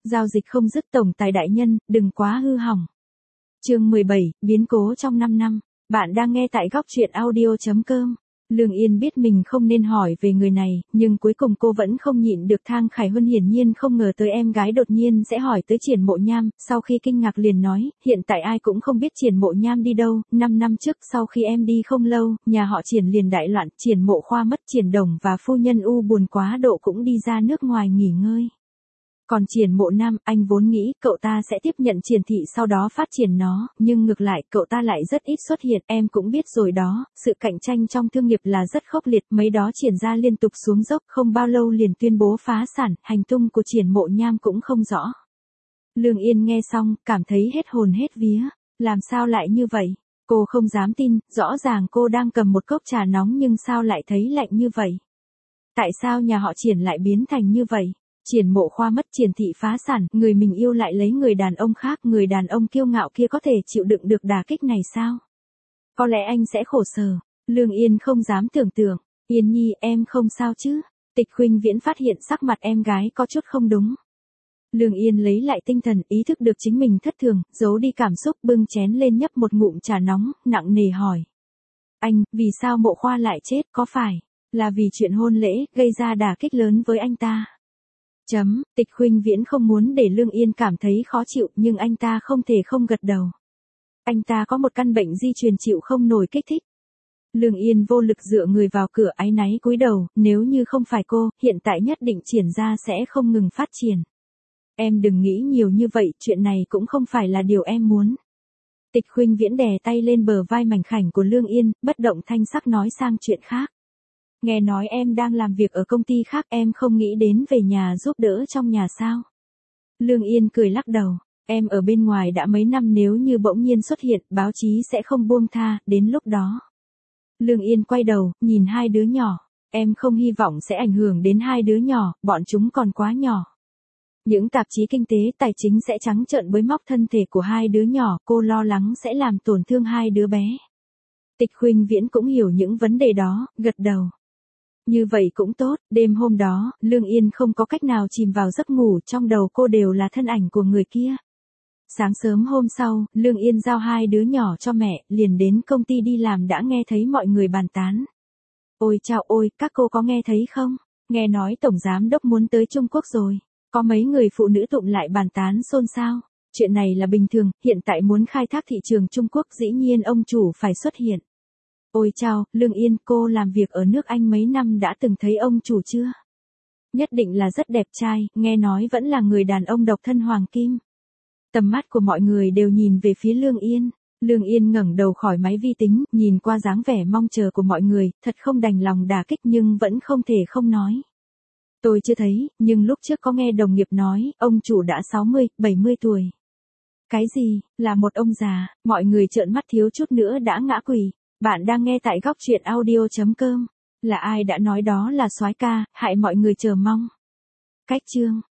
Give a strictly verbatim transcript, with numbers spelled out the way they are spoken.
Giao dịch không dứt tổng tài đại nhân, đừng quá hư hỏng. Chương mười bảy, biến cố trong năm năm. Bạn đang nghe tại góc truyện audio chấm com. Lương Yên biết mình không nên hỏi về người này, nhưng cuối cùng cô vẫn không nhịn được. Thang Khải Huân hiển nhiên không ngờ tới em gái đột nhiên sẽ hỏi tới Triển Mộ Nham, sau khi kinh ngạc liền nói, hiện tại ai cũng không biết Triển Mộ Nham đi đâu, năm năm trước sau khi em đi không lâu, nhà họ Triển liền đại loạn, Triển Mộ Khoa mất, Triển Đồng và phu nhân u buồn quá độ cũng đi ra nước ngoài nghỉ ngơi. Còn Triển Mộ Nam, anh vốn nghĩ cậu ta sẽ tiếp nhận Triển Thị sau đó phát triển nó, nhưng ngược lại cậu ta lại rất ít xuất hiện. Em cũng biết rồi đó, sự cạnh tranh trong thương nghiệp là rất khốc liệt, mấy đó Triển gia liên tục xuống dốc, không bao lâu liền tuyên bố phá sản, hành tung của Triển Mộ Nham cũng không rõ. Lương Yên nghe xong, cảm thấy hết hồn hết vía, làm sao lại như vậy? Cô không dám tin, rõ ràng cô đang cầm một cốc trà nóng nhưng sao lại thấy lạnh như vậy? Tại sao nhà họ Triển lại biến thành như vậy? Triển Mộ Khoa mất, Triển Thị phá sản, người mình yêu lại lấy người đàn ông khác, người đàn ông kiêu ngạo kia có thể chịu đựng được đả kích này sao? Có lẽ anh sẽ khổ sở. Lương Yên không dám tưởng tượng. Yên Nhi, em không sao chứ? Tịch Khuynh Viễn phát hiện sắc mặt em gái có chút không đúng. Lương Yên lấy lại tinh thần, ý thức được chính mình thất thường, giấu đi cảm xúc, bưng chén lên nhấp một ngụm trà nóng, nặng nề hỏi. Anh, vì sao Mộ Khoa lại chết, có phải là vì chuyện hôn lễ, gây ra đả kích lớn với anh ta? Chấm, Tịch Khuynh Viễn không muốn để Lương Yên cảm thấy khó chịu, nhưng anh ta không thể không gật đầu. Anh ta có một căn bệnh di truyền chịu không nổi kích thích. Lương Yên vô lực dựa người vào cửa, áy náy cúi đầu, nếu như không phải cô, hiện tại nhất định Triển gia sẽ không ngừng phát triển. Em đừng nghĩ nhiều như vậy, chuyện này cũng không phải là điều em muốn. Tịch Khuynh Viễn đè tay lên bờ vai mảnh khảnh của Lương Yên, bất động thanh sắc nói sang chuyện khác. Nghe nói em đang làm việc ở công ty khác, em không nghĩ đến về nhà giúp đỡ trong nhà sao? Lương Yên cười lắc đầu, em ở bên ngoài đã mấy năm, nếu như bỗng nhiên xuất hiện, báo chí sẽ không buông tha, đến lúc đó. Lương Yên quay đầu, nhìn hai đứa nhỏ, em không hy vọng sẽ ảnh hưởng đến hai đứa nhỏ, bọn chúng còn quá nhỏ. Những tạp chí kinh tế tài chính sẽ trắng trợn bới móc thân thể của hai đứa nhỏ, cô lo lắng sẽ làm tổn thương hai đứa bé. Tịch Khuynh Viễn cũng hiểu những vấn đề đó, gật đầu. Như vậy cũng tốt, đêm hôm đó, Lương Yên không có cách nào chìm vào giấc ngủ, trong đầu cô đều là thân ảnh của người kia. Sáng sớm hôm sau, Lương Yên giao hai đứa nhỏ cho mẹ, liền đến công ty đi làm đã nghe thấy mọi người bàn tán. Ôi chao ôi, các cô có nghe thấy không? Nghe nói Tổng Giám Đốc muốn tới Trung Quốc rồi. Có mấy người phụ nữ tụm lại bàn tán xôn xao. Chuyện này là bình thường, hiện tại muốn khai thác thị trường Trung Quốc dĩ nhiên ông chủ phải xuất hiện. Ôi chao, Lương Yên, cô làm việc ở nước Anh mấy năm đã từng thấy ông chủ chưa? Nhất định là rất đẹp trai, nghe nói vẫn là người đàn ông độc thân hoàng kim. Tầm mắt của mọi người đều nhìn về phía Lương Yên. Lương Yên ngẩng đầu khỏi máy vi tính, nhìn qua dáng vẻ mong chờ của mọi người, thật không đành lòng đả kích nhưng vẫn không thể không nói. Tôi chưa thấy, nhưng lúc trước có nghe đồng nghiệp nói, ông chủ đã sáu mươi, bảy mươi tuổi. Cái gì, là một ông già, mọi người trợn mắt thiếu chút nữa đã ngã quỳ. Bạn đang nghe tại góc truyện audio chấm com. Là ai đã nói đó là soái ca, hại mọi người chờ mong. Cách chương.